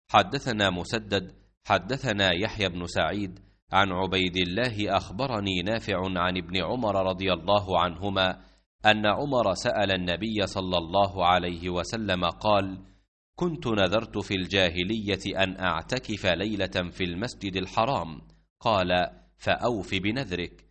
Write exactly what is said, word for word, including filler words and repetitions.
حدثنا مسدد حدثنا يحيى بن سعيد عن عبيد الله أخبرني نافع عن ابن عمر رضي الله عنهما أن عمر سأل النبي صلى الله عليه وسلم قال: كنت نذرت في الجاهلية أن أعتكف ليلة في المسجد الحرام، قال: فأوف بنذرك.